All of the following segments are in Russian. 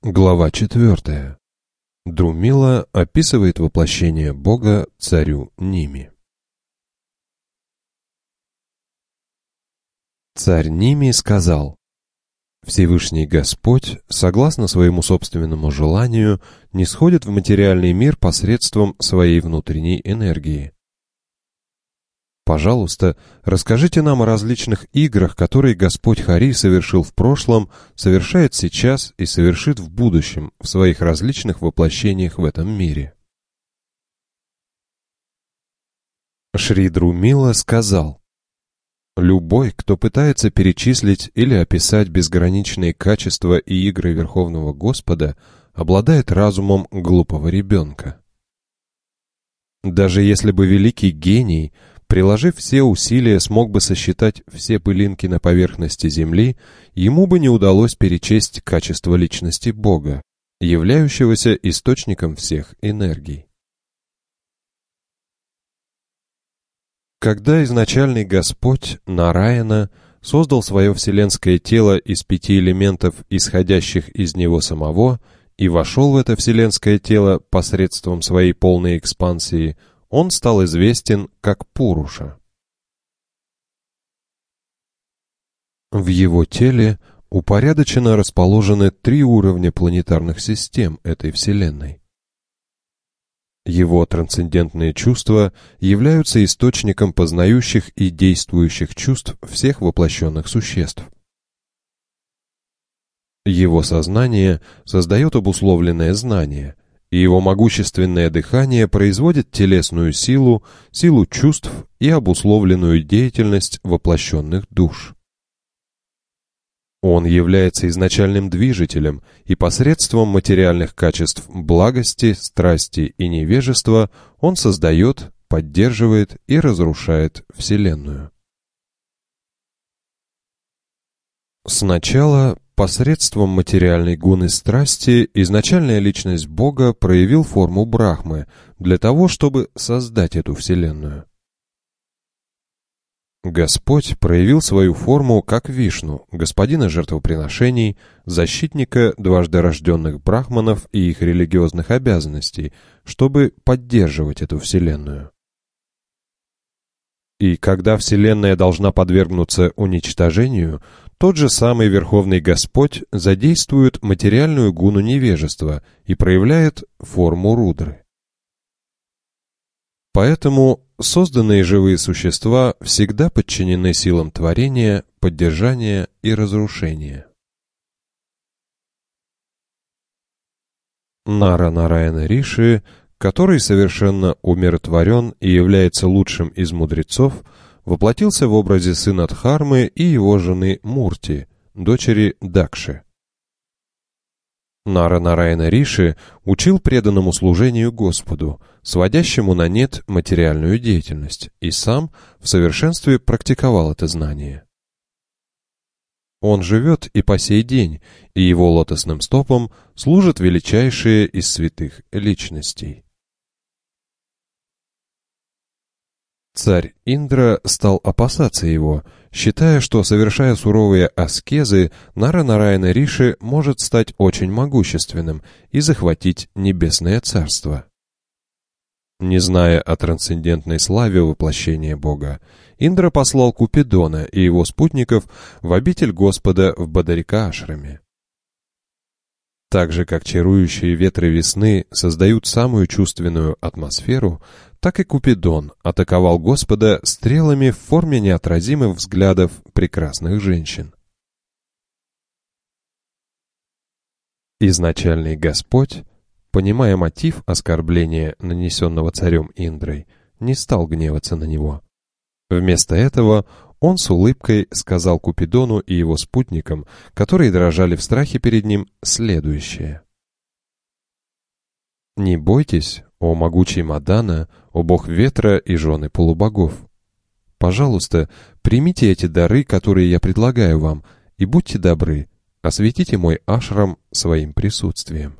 Глава 4. Друмила описывает воплощение Бога царю Ними. Царь Ними сказал: «Всевышний Господь, согласно своему собственному желанию, нисходит в материальный мир посредством своей внутренней энергии. Пожалуйста, расскажите нам о различных играх, которые Господь Хари совершил в прошлом, совершает сейчас и совершит в будущем в своих различных воплощениях в этом мире». Шри Друмила сказал: «Любой, кто пытается перечислить или описать безграничные качества и игры Верховного Господа, обладает разумом глупого ребенка. Даже если бы великий гений, приложив все усилия, смог бы сосчитать все пылинки на поверхности Земли, ему бы не удалось перечесть качества личности Бога, являющегося источником всех энергий. Когда изначальный Господь Нараяна создал свое вселенское тело из 5 элементов, исходящих из него самого, и вошел в это вселенское тело посредством своей полной экспансии, он стал известен как Пуруша. В его теле упорядоченно расположены 3 уровня планетарных систем этой Вселенной. Его трансцендентные чувства являются источником познающих и действующих чувств всех воплощенных существ. Его сознание создает обусловленное знание, и его могущественное дыхание производит телесную силу, силу чувств и обусловленную деятельность воплощенных душ. Он является изначальным движителем, и посредством материальных качеств благости, страсти и невежества он создает, поддерживает и разрушает Вселенную. Сначала, посредством материальной гуны страсти, изначальная личность Бога проявил форму Брахмы для того, чтобы создать эту Вселенную. Господь проявил свою форму как Вишну, господина жертвоприношений, защитника дважды рожденных брахманов и их религиозных обязанностей, чтобы поддерживать эту Вселенную. И когда Вселенная должна подвергнуться уничтожению, тот же самый Верховный Господь задействует материальную гуну невежества и проявляет форму Рудры. Поэтому созданные живые существа всегда подчинены силам творения, поддержания и разрушения. Нара Нараяна Риши, который совершенно умиротворен и является лучшим из мудрецов, воплотился в образе сына Дхармы и его жены Мурти, дочери Дакши. Нара Нараяна Риши учил преданному служению Господу, сводящему на нет материальную деятельность, и сам в совершенстве практиковал это знание. Он живет и по сей день, и его лотосным стопам служат величайшие из святых личностей. Царь Индра стал опасаться его, считая, что, совершая суровые аскезы, Нара Нараяна Риши может стать очень могущественным и захватить небесное царство. Не зная о трансцендентной славе воплощения Бога, Индра послал Купидона и его спутников в обитель Господа в Бадарика-ашраме. Так же, как чарующие ветры весны создают самую чувственную атмосферу, так и Купидон атаковал Господа стрелами в форме неотразимых взглядов прекрасных женщин. Изначальный Господь, понимая мотив оскорбления, нанесенного царем Индрой, не стал гневаться на него. Вместо этого он с улыбкой сказал Купидону и его спутникам, которые дрожали в страхе перед ним, следующее: «Не бойтесь, о могучий Мадана, о бог ветра и жены полубогов. Пожалуйста, примите эти дары, которые я предлагаю вам, и будьте добры, осветите мой ашрам своим присутствием».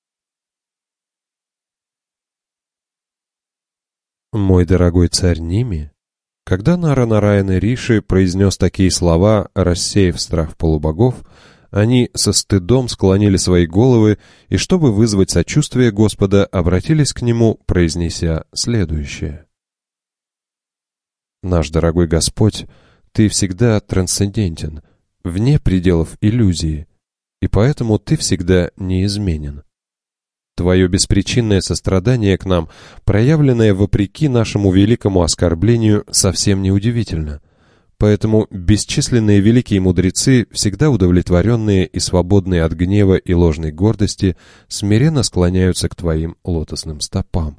Мой дорогой царь Ними, когда Нара Нараяна Риши произнес такие слова, рассеяв страх полубогов, Они со стыдом склонили свои головы и, чтобы вызвать сочувствие Господа, обратились к Нему, произнеся следующее. «Наш дорогой Господь, Ты всегда трансцендентен, вне пределов иллюзии, и поэтому Ты всегда неизменен. Твое беспричинное сострадание к нам, проявленное вопреки нашему великому оскорблению, совсем неудивительно. Поэтому бесчисленные великие мудрецы, всегда удовлетворенные и свободные от гнева и ложной гордости, смиренно склоняются к Твоим лотосным стопам.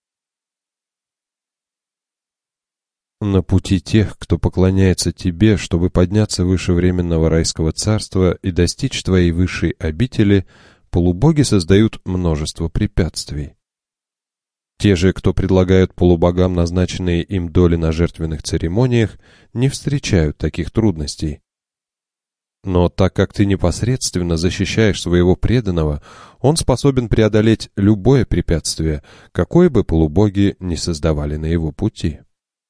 На пути тех, кто поклоняется Тебе, чтобы подняться выше временного райского царства и достичь Твоей высшей обители, полубоги создают множество препятствий. Те же, кто предлагают полубогам назначенные им доли на жертвенных церемониях, не встречают таких трудностей. Но так как ты непосредственно защищаешь своего преданного, он способен преодолеть любое препятствие, какое бы полубоги ни создавали на его пути.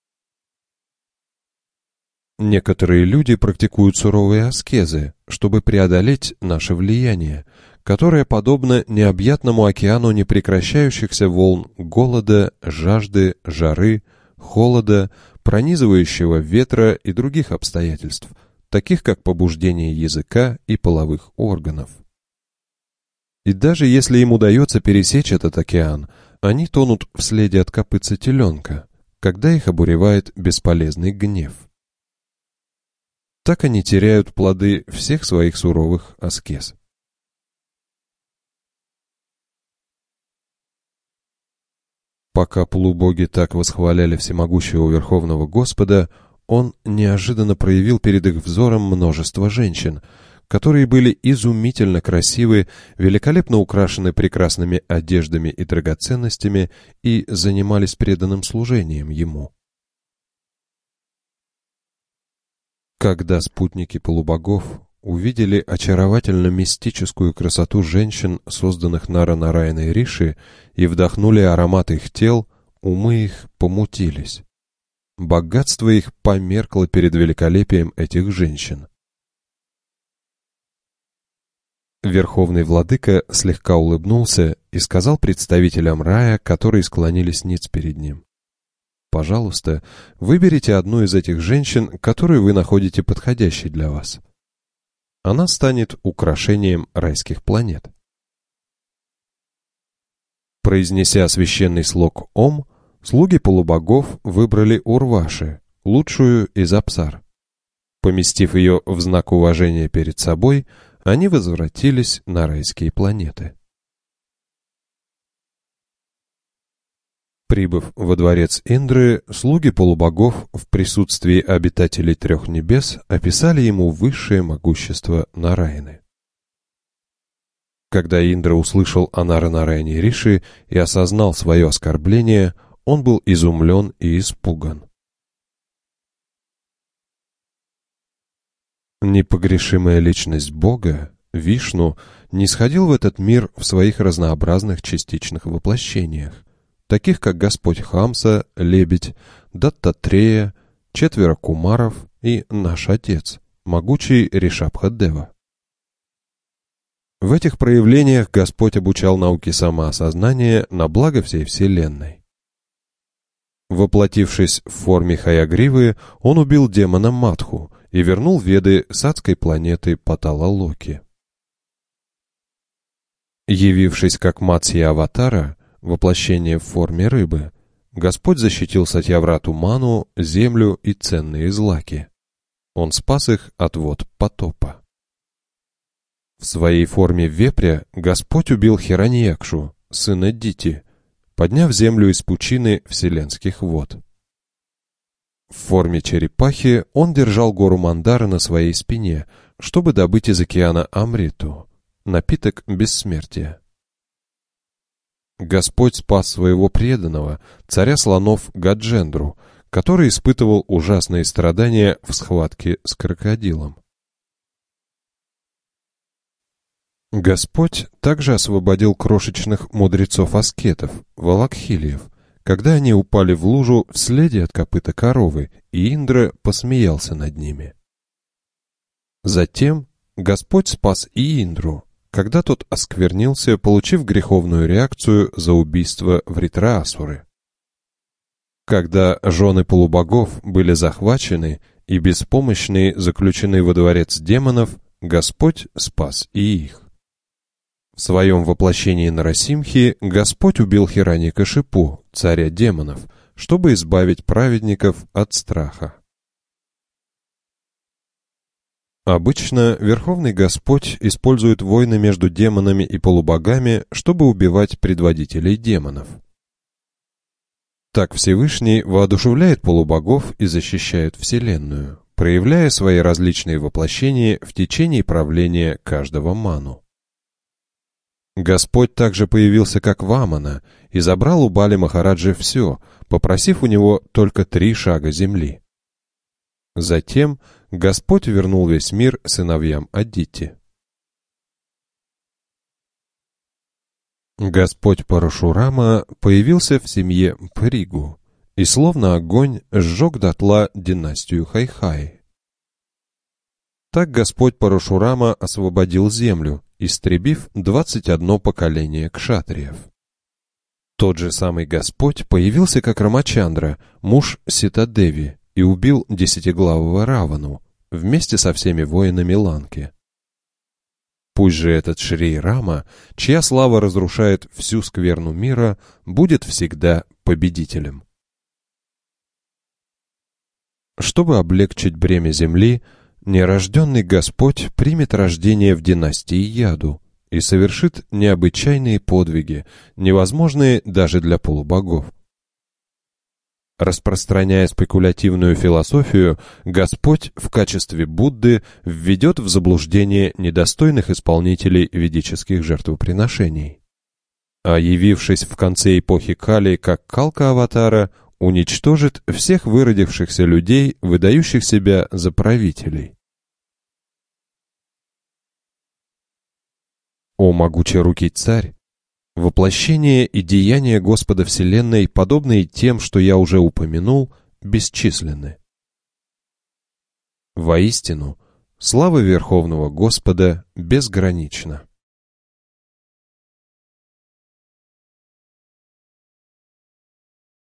Некоторые люди практикуют суровые аскезы, чтобы преодолеть наше влияние, которое подобно необъятному океану непрекращающихся волн голода, жажды, жары, холода, пронизывающего ветра и других обстоятельств, таких как побуждение языка и половых органов. И даже если им удается пересечь этот океан, они тонут в следе от копытца теленка, когда их обуревает бесполезный гнев. Так они теряют плоды всех своих суровых аскез. Пока полубоги так восхваляли всемогущего Верховного Господа, Он неожиданно проявил перед их взором множество женщин, которые были изумительно красивы, великолепно украшены прекрасными одеждами и драгоценностями и занимались преданным служением Ему. Когда спутники полубогов увидели очаровательно-мистическую красоту женщин, созданных Нара-Нараяной Риши, и вдохнули аромат их тел, умы их помутились. Богатство их померкло перед великолепием этих женщин. Верховный владыка слегка улыбнулся и сказал представителям рая, которые склонились ниц перед ним: «Пожалуйста, выберите одну из этих женщин, которую вы находите подходящей для вас. Она станет украшением райских планет». Произнеся священный слог «Ом», слуги полубогов выбрали Урваши, лучшую из Апсар. Поместив ее в знак уважения перед собой, они возвратились на райские планеты. Прибыв во дворец Индры, слуги полубогов в присутствии обитателей трех небес описали ему высшее могущество Нараяны. Когда Индра услышал о Нара-Нараяне Риши и осознал свое оскорбление, он был изумлен и испуган. Непогрешимая личность Бога, Вишну, нисходил в этот мир в своих разнообразных частичных воплощениях, таких как Господь Хамса, Лебедь, Даттатрея, четверо кумаров и наш Отец, могучий Ришабха-дева. В этих проявлениях Господь обучал науке самоосознания на благо всей Вселенной. Воплотившись в форме Хаягривы, он убил демона Матху и вернул Веды с адской планеты Патала-Локи. Явившись как Матсья-аватара, воплощение в форме рыбы, Господь защитил Сатьяврату Ману, землю и ценные злаки. Он спас их от вод потопа. В своей форме вепря Господь убил Хираньякшу, сына Дити, подняв землю из пучины вселенских вод. В форме черепахи он держал гору Мандара на своей спине, чтобы добыть из океана Амриту, напиток бессмертия. Господь спас своего преданного, царя слонов Гаджендру, который испытывал ужасные страдания в схватке с крокодилом. Господь также освободил крошечных мудрецов-аскетов, валакхилиев, когда они упали в лужу в следе от копыта коровы, и Индра посмеялся над ними. Затем Господь спас и Индру, когда тот осквернился, получив греховную реакцию за убийство Вритраасуры. Когда жены полубогов были захвачены и беспомощные заключены во дворец демонов, Господь спас и их. В своем воплощении Нарасимхи Господь убил Хираньякашипу, царя демонов, чтобы избавить праведников от страха. Обычно Верховный Господь использует войны между демонами и полубогами, чтобы убивать предводителей демонов. Так Всевышний воодушевляет полубогов и защищает Вселенную, проявляя свои различные воплощения в течение правления каждого ману. Господь также появился как Вамана и забрал у Бали Махараджи все, попросив у него только 3 шага земли. Затем Господь вернул весь мир сыновьям Адити. Господь Парашурама появился в семье Пригу и словно огонь сжег дотла династию Хайхай. Так Господь Парашурама освободил землю, истребив 21 поколение кшатриев. Тот же самый Господь появился как Рамачандра, муж Ситадеви, и убил 10-главого Равану вместе со всеми воинами Ланки. Пусть же этот Шри Рама, чья слава разрушает всю скверну мира, будет всегда победителем. Чтобы облегчить бремя земли, нерожденный Господь примет рождение в династии Яду и совершит необычайные подвиги, невозможные даже для полубогов. Распространяя спекулятивную философию, Господь в качестве Будды введет в заблуждение недостойных исполнителей ведических жертвоприношений. А явившись в конце эпохи Кали как Калка-аватара, уничтожит всех выродившихся людей, выдающих себя за правителей. О могучерукий царь! Воплощение и деяния Господа Вселенной, подобные тем, что я уже упомянул, бесчисленны. Воистину, слава Верховного Господа безгранична.